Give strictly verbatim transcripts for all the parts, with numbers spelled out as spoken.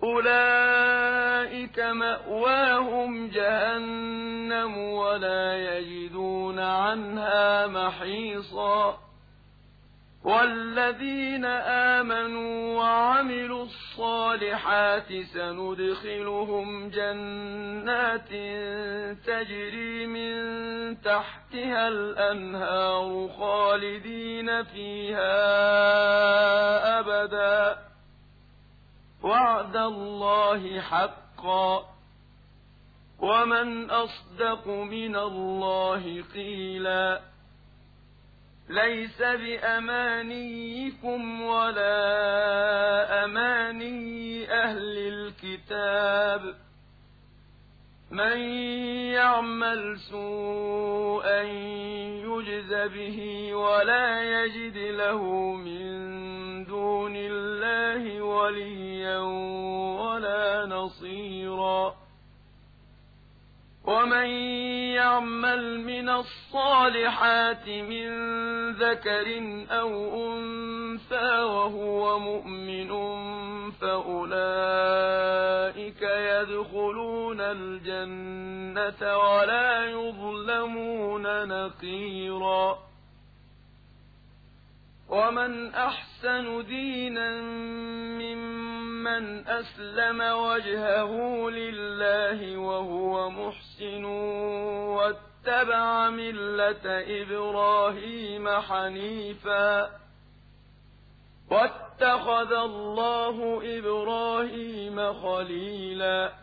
أولئك مأواهم جهنم ولا يجدون عنها محيصا والذين آمنوا وعملوا الصالحات سندخلهم جنات تجري من تحتها الأنهار خالدين فيها أبدا وعد الله حقا ومن أصدق من الله قيلا ليس بأمانيكم ولا أماني أهل الكتاب من يعمل سوءا يجز به ولا يجد له من دون الله وليا ولا نصيرا ومن يعمل من الصالحات من ذكر أو أنثى وهو مؤمن فأولئك يدخلون الجنة ولا يظلمون نقيرا ومن أحسن دينا ممن أسلم وجهه لله وهو محسن واتبع ملة إبراهيم حنيفا واتخذ الله إبراهيم خليلا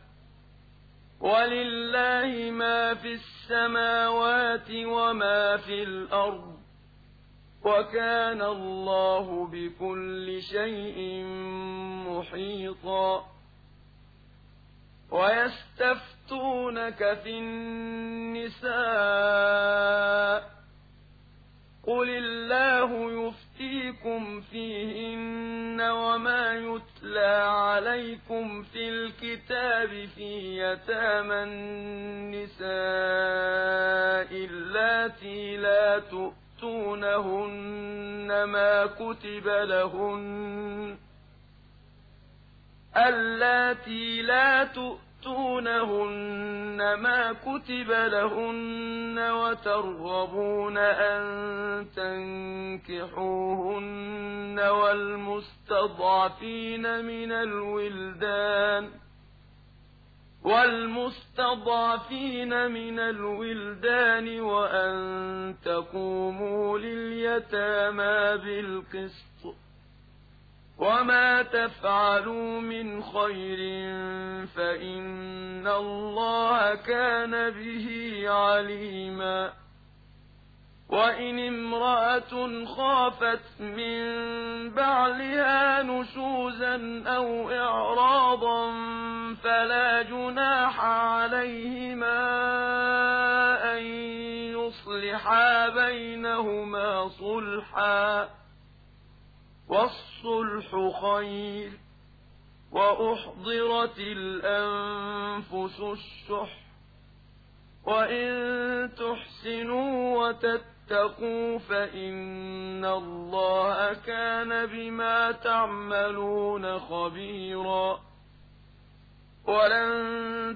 ولله ما في السماوات وما في الأرض وكان الله بكل شيء محيطا ويستفتونك في النساء قل الله يفتيكم فيهن وما يتلى عليكم في الكتاب في يتامى النساء اللاتي لا تؤمنون تؤتونهن ما كتب لهن اللاتي لا تؤتونهن ما كتب لهن وترغبون أن تنكحوهن والمستضعفين من الولدان والمستضعفين من الولدان وأن تقوموا لليتامى بالقسط وما تفعلوا من خير فإن الله كان به عليما وإن امرأة خافت من بعلها نشوزا أو إعراضا فلا جناح عليهما أن يصلحا بينهما صلحا والصلح خير وأحضرت الأنفس الشح وإن تحسنوا وتتقوا فإن الله كان بما تعملون خبيرا ولن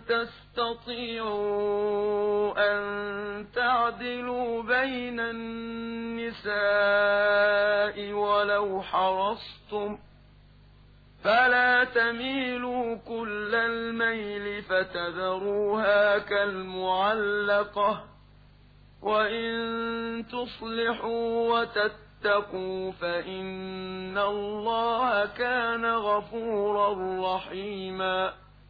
تستطيعوا أن تعدلوا بين النساء ولو حرصتم فلا تميلوا كل الميل فتذروها كالمعلقة وإن تصلحوا وتتقوا فإن الله كان غفورا رحيما